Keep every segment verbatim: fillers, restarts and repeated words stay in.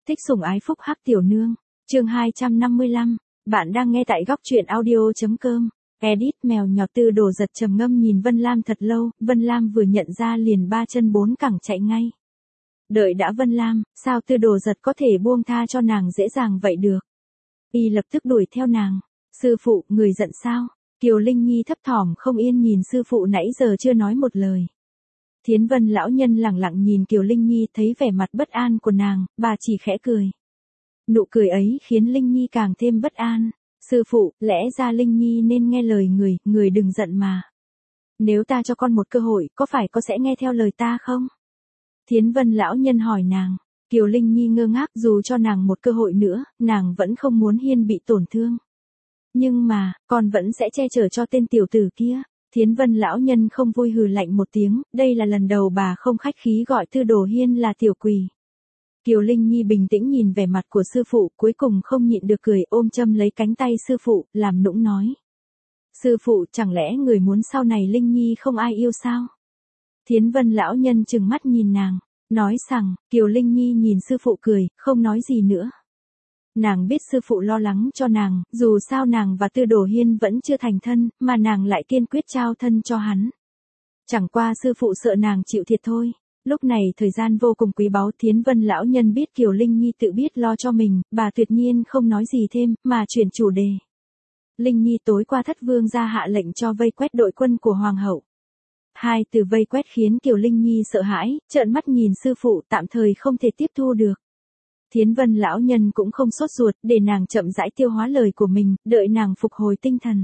Thích sủng ái phúc hắc tiểu nương. Chương hai trăm năm mươi lăm. Bạn đang nghe tại góc truyện audio chấm com. Edit mèo nhọt. Tư Đồ Giật trầm ngâm nhìn Vân Lam thật lâu, Vân Lam vừa nhận ra liền ba chân bốn cẳng chạy ngay. Đợi đã Vân Lam, sao Tư Đồ Giật có thể buông tha cho nàng dễ dàng vậy được? Y lập tức đuổi theo nàng. Sư phụ, người giận sao? Kiều Linh Nhi thấp thỏm không yên nhìn sư phụ nãy giờ chưa nói một lời. Thiến Vân lão nhân lẳng lặng nhìn Kiều Linh Nhi, thấy vẻ mặt bất an của nàng, bà chỉ khẽ cười. Nụ cười ấy khiến Linh Nhi càng thêm bất an. Sư phụ, lẽ ra Linh Nhi nên nghe lời người, người đừng giận mà. Nếu ta cho con một cơ hội, có phải con sẽ nghe theo lời ta không? Thiến Vân lão nhân hỏi nàng. Kiều Linh Nhi ngơ ngác, dù cho nàng một cơ hội nữa, nàng vẫn không muốn Hiên bị tổn thương. Nhưng mà, con vẫn sẽ che chở cho tên tiểu tử kia. Thiến Vân lão nhân không vui hừ lạnh một tiếng, đây là lần đầu bà không khách khí gọi Tư Đồ Hiên là tiểu quỷ. Kiều Linh Nhi bình tĩnh nhìn vẻ mặt của sư phụ, cuối cùng không nhịn được cười, ôm châm lấy cánh tay sư phụ, làm nũng nói. Sư phụ, chẳng lẽ người muốn sau này Linh Nhi không ai yêu sao? Thiến Vân lão nhân trừng mắt nhìn nàng, nói rằng, Kiều Linh Nhi nhìn sư phụ cười, không nói gì nữa. Nàng biết sư phụ lo lắng cho nàng, dù sao nàng và Tư Đồ Hiên vẫn chưa thành thân, mà nàng lại kiên quyết trao thân cho hắn. Chẳng qua sư phụ sợ nàng chịu thiệt thôi. Lúc này thời gian vô cùng quý báu, Thiến Vân lão nhân biết Kiều Linh Nhi tự biết lo cho mình, bà tuyệt nhiên không nói gì thêm, mà chuyển chủ đề. Linh Nhi tối qua thất vương gia hạ lệnh cho vây quét đội quân của hoàng hậu. Hai từ vây quét khiến Kiều Linh Nhi sợ hãi, trợn mắt nhìn sư phụ, tạm thời không thể tiếp thu được. Thiến Vân lão nhân cũng không sốt ruột, để nàng chậm rãi tiêu hóa lời của mình, đợi nàng phục hồi tinh thần.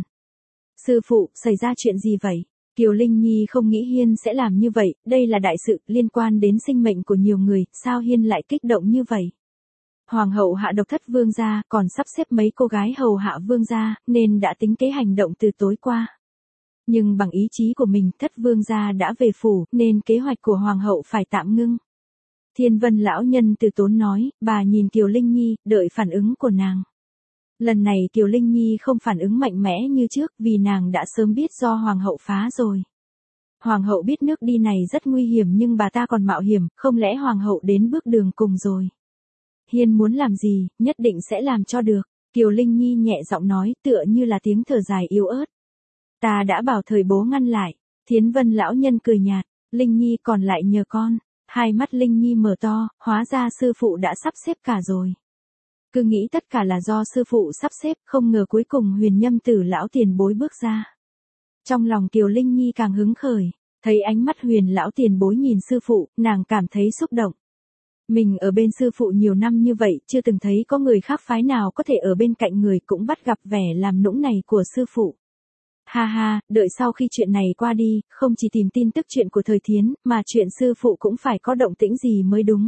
Sư phụ, xảy ra chuyện gì vậy? Kiều Linh Nhi không nghĩ Hiên sẽ làm như vậy, đây là đại sự, liên quan đến sinh mệnh của nhiều người, sao Hiên lại kích động như vậy? Hoàng hậu hạ độc thất vương gia, còn sắp xếp mấy cô gái hầu hạ vương gia, nên đã tính kế hành động từ tối qua. Nhưng bằng ý chí của mình, thất vương gia đã về phủ, nên kế hoạch của hoàng hậu phải tạm ngưng. Thiên Vân lão nhân từ tốn nói, bà nhìn Kiều Linh Nhi, đợi phản ứng của nàng. Lần này Kiều Linh Nhi không phản ứng mạnh mẽ như trước, vì nàng đã sớm biết do hoàng hậu phá rồi. Hoàng hậu biết nước đi này rất nguy hiểm nhưng bà ta còn mạo hiểm, không lẽ hoàng hậu đến bước đường cùng rồi. Hiên muốn làm gì, nhất định sẽ làm cho được. Kiều Linh Nhi nhẹ giọng nói, tựa như là tiếng thở dài yếu ớt. Ta đã bảo thời bố ngăn lại. Thiến Vân lão nhân cười nhạt, Linh Nhi còn lại nhờ con. Hai mắt Linh Nhi mở to, hóa ra sư phụ đã sắp xếp cả rồi. Cứ nghĩ tất cả là do sư phụ sắp xếp, không ngờ cuối cùng Huyền Nhâm Tử lão tiền bối bước ra. Trong lòng Kiều Linh Nhi càng hứng khởi, thấy ánh mắt Huyền lão tiền bối nhìn sư phụ, nàng cảm thấy xúc động. Mình ở bên sư phụ nhiều năm như vậy, chưa từng thấy có người khác phái nào có thể ở bên cạnh người cũng bắt gặp vẻ làm nũng này của sư phụ. Ha ha, đợi sau khi chuyện này qua đi, không chỉ tìm tin tức chuyện của thời Thiến, mà chuyện sư phụ cũng phải có động tĩnh gì mới đúng.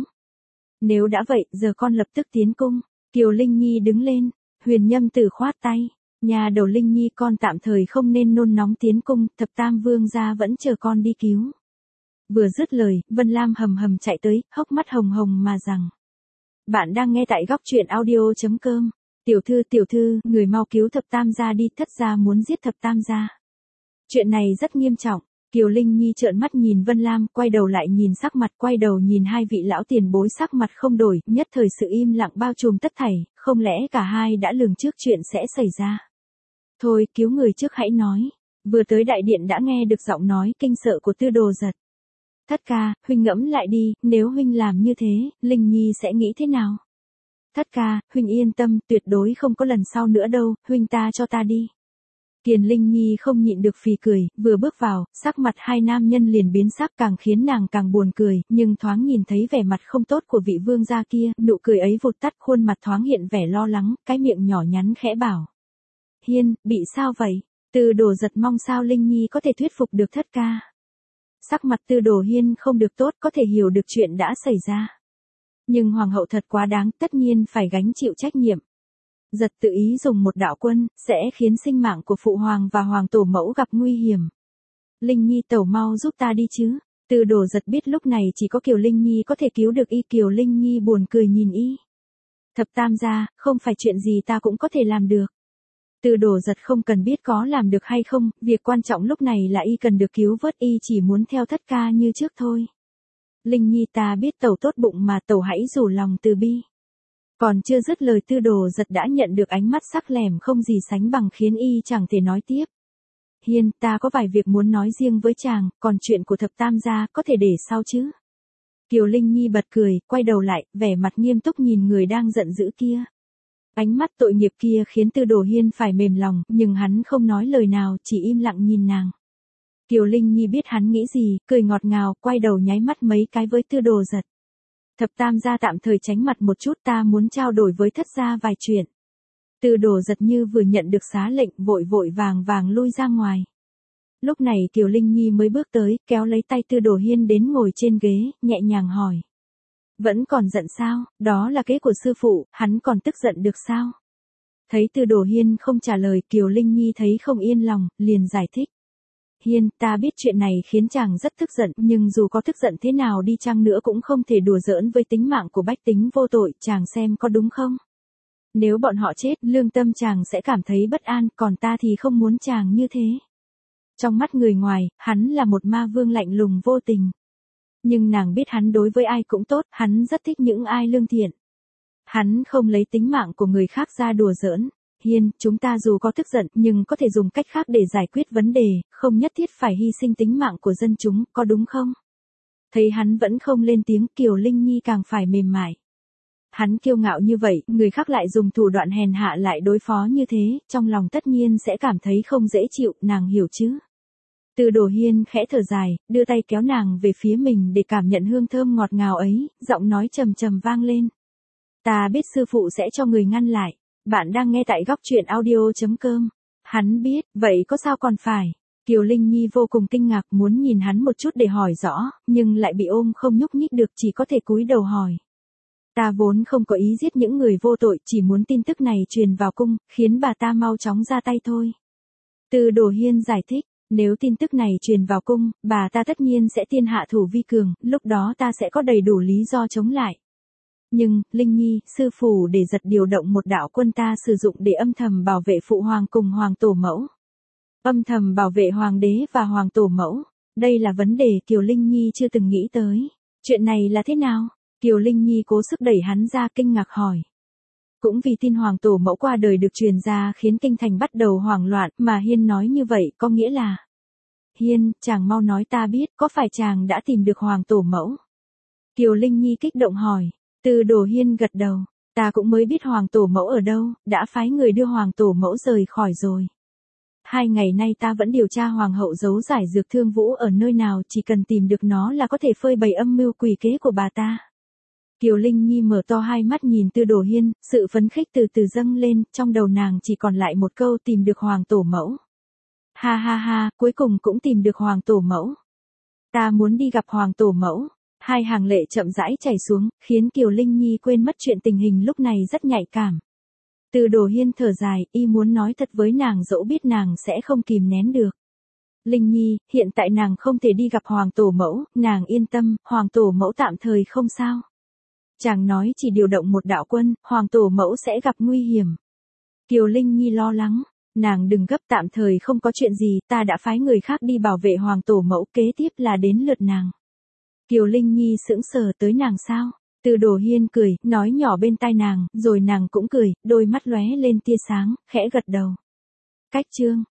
Nếu đã vậy, giờ con lập tức tiến cung. Kiều Linh Nhi đứng lên, Huyền Nhâm Tử khoát tay. Nhà đầu Linh Nhi, con tạm thời không nên nôn nóng tiến cung, thập tam vương gia vẫn chờ con đi cứu. Vừa dứt lời, Vân Lam hầm hầm chạy tới, hốc mắt hồng hồng mà rằng. Bạn đang nghe tại góc truyện audio chấm com. Tiểu thư tiểu thư, người mau cứu thập tam gia đi, thất gia muốn giết thập tam gia. Chuyện này rất nghiêm trọng. Kiều Linh Nhi trợn mắt nhìn Vân Lam, quay đầu lại nhìn sắc mặt, quay đầu nhìn hai vị lão tiền bối sắc mặt không đổi, nhất thời sự im lặng bao trùm tất thảy, không lẽ cả hai đã lường trước chuyện sẽ xảy ra. Thôi, cứu người trước hãy nói. Vừa tới đại điện đã nghe được giọng nói kinh sợ của Tư Đồ Giật. Thất ca, huynh ngẫm lại đi, nếu huynh làm như thế, Linh Nhi sẽ nghĩ thế nào? Thất ca, huynh yên tâm, tuyệt đối không có lần sau nữa đâu, huynh ta cho ta đi. Kiền Linh Nhi không nhịn được phì cười, vừa bước vào, sắc mặt hai nam nhân liền biến sắc, càng khiến nàng càng buồn cười, nhưng thoáng nhìn thấy vẻ mặt không tốt của vị vương gia kia, nụ cười ấy vụt tắt, khuôn mặt thoáng hiện vẻ lo lắng, cái miệng nhỏ nhắn khẽ bảo. Hiên, bị sao vậy? Tư Đồ Giật mong sao Linh Nhi có thể thuyết phục được thất ca. Sắc mặt Tư Đồ Hiên không được tốt, có thể hiểu được chuyện đã xảy ra. Nhưng hoàng hậu thật quá đáng, tất nhiên phải gánh chịu trách nhiệm. Giật tự ý dùng một đạo quân, sẽ khiến sinh mạng của phụ hoàng và hoàng tổ mẫu gặp nguy hiểm. Linh Nhi tẩu mau giúp ta đi chứ. Tư Đồ Giật biết lúc này chỉ có Kiều Linh Nhi có thể cứu được y. Kiều Linh Nhi buồn cười nhìn y. Thập tam gia, không phải chuyện gì ta cũng có thể làm được. Tư Đồ Giật không cần biết có làm được hay không, việc quan trọng lúc này là y cần được cứu vớt, y chỉ muốn theo thất ca như trước thôi. Linh Nhi, ta biết tẩu tốt bụng mà, tẩu hãy rủ lòng từ bi. Còn chưa dứt lời Tư Đồ Giật đã nhận được ánh mắt sắc lẻm không gì sánh bằng khiến y chẳng thể nói tiếp. Hiên, ta có vài việc muốn nói riêng với chàng, còn chuyện của thập tam gia có thể để sau chứ. Kiều Linh Nhi bật cười, quay đầu lại, vẻ mặt nghiêm túc nhìn người đang giận dữ kia. Ánh mắt tội nghiệp kia khiến Tư Đồ Hiên phải mềm lòng, nhưng hắn không nói lời nào, chỉ im lặng nhìn nàng. Kiều Linh Nhi biết hắn nghĩ gì, cười ngọt ngào, quay đầu nháy mắt mấy cái với Tư Đồ Giật. Thập tam gia tạm thời tránh mặt một chút, ta muốn trao đổi với thất gia vài chuyện. Tư Đồ Giật như vừa nhận được xá lệnh, vội vội vàng vàng lui ra ngoài. Lúc này Kiều Linh Nhi mới bước tới, kéo lấy tay Tư Đồ Hiên đến ngồi trên ghế, nhẹ nhàng hỏi. Vẫn còn giận sao, đó là kế của sư phụ, hắn còn tức giận được sao? Thấy Tư Đồ Hiên không trả lời, Kiều Linh Nhi thấy không yên lòng, liền giải thích. Hiên, ta biết chuyện này khiến chàng rất tức giận, nhưng dù có tức giận thế nào đi chăng nữa cũng không thể đùa giỡn với tính mạng của bách tính vô tội, chàng xem có đúng không? Nếu bọn họ chết, lương tâm chàng sẽ cảm thấy bất an, còn ta thì không muốn chàng như thế. Trong mắt người ngoài, hắn là một ma vương lạnh lùng vô tình. Nhưng nàng biết hắn đối với ai cũng tốt, hắn rất thích những ai lương thiện. Hắn không lấy tính mạng của người khác ra đùa giỡn. Hiên, chúng ta dù có tức giận, nhưng có thể dùng cách khác để giải quyết vấn đề, không nhất thiết phải hy sinh tính mạng của dân chúng, có đúng không? Thấy hắn vẫn không lên tiếng, Kiều Linh Nhi càng phải mềm mại. Hắn kiêu ngạo như vậy, người khác lại dùng thủ đoạn hèn hạ lại đối phó như thế, trong lòng tất nhiên sẽ cảm thấy không dễ chịu, nàng hiểu chứ? Tư Đồ Hiên khẽ thở dài, đưa tay kéo nàng về phía mình để cảm nhận hương thơm ngọt ngào ấy, giọng nói trầm trầm vang lên. Ta biết sư phụ sẽ cho người ngăn lại. Bạn đang nghe tại góc truyện audio chấm com. Hắn biết, vậy có sao còn phải. Kiều Linh Nhi vô cùng kinh ngạc muốn nhìn hắn một chút để hỏi rõ, nhưng lại bị ôm không nhúc nhích được, chỉ có thể cúi đầu hỏi. Ta vốn không có ý giết những người vô tội, chỉ muốn tin tức này truyền vào cung, khiến bà ta mau chóng ra tay thôi. Tư Đồ Hiên giải thích, nếu tin tức này truyền vào cung, bà ta tất nhiên sẽ tiên hạ thủ vi cường, lúc đó ta sẽ có đầy đủ lý do chống lại. Nhưng, Linh Nhi, sư phụ để giật điều động một đạo quân ta sử dụng để âm thầm bảo vệ phụ hoàng cùng hoàng tổ mẫu. Âm thầm bảo vệ hoàng đế và hoàng tổ mẫu. Đây là vấn đề Kiều Linh Nhi chưa từng nghĩ tới. Chuyện này là thế nào? Kiều Linh Nhi cố sức đẩy hắn ra kinh ngạc hỏi. Cũng vì tin hoàng tổ mẫu qua đời được truyền ra khiến kinh thành bắt đầu hoảng loạn, mà Hiên nói như vậy có nghĩa là. Hiên, chàng mau nói ta biết, có phải chàng đã tìm được hoàng tổ mẫu? Kiều Linh Nhi kích động hỏi. Tư Đồ Hiên gật đầu, ta cũng mới biết hoàng tổ mẫu ở đâu, đã phái người đưa hoàng tổ mẫu rời khỏi rồi. Hai ngày nay ta vẫn điều tra hoàng hậu giấu giải dược Thương Vũ ở nơi nào, chỉ cần tìm được nó là có thể phơi bày âm mưu quỷ kế của bà ta. Kiều Linh Nhi mở to hai mắt nhìn Tư Đồ Hiên, sự phấn khích từ từ dâng lên, trong đầu nàng chỉ còn lại một câu tìm được hoàng tổ mẫu. Ha ha ha, cuối cùng cũng tìm được hoàng tổ mẫu. Ta muốn đi gặp hoàng tổ mẫu. Hai hàng lệ chậm rãi chảy xuống, khiến Kiều Linh Nhi quên mất chuyện tình hình lúc này rất nhạy cảm. Tư Đồ Hiên thở dài, y muốn nói thật với nàng dẫu biết nàng sẽ không kìm nén được. Linh Nhi, hiện tại nàng không thể đi gặp hoàng tổ mẫu, nàng yên tâm, hoàng tổ mẫu tạm thời không sao. Chàng nói chỉ điều động một đạo quân, hoàng tổ mẫu sẽ gặp nguy hiểm. Kiều Linh Nhi lo lắng, nàng đừng gấp, tạm thời không có chuyện gì, ta đã phái người khác đi bảo vệ hoàng tổ mẫu, kế tiếp là đến lượt nàng. Kiều Linh Nhi sững sờ, tới nàng sao? Tư Đồ Hiên cười, nói nhỏ bên tai nàng, rồi nàng cũng cười, đôi mắt lóe lên tia sáng, khẽ gật đầu. Cách chương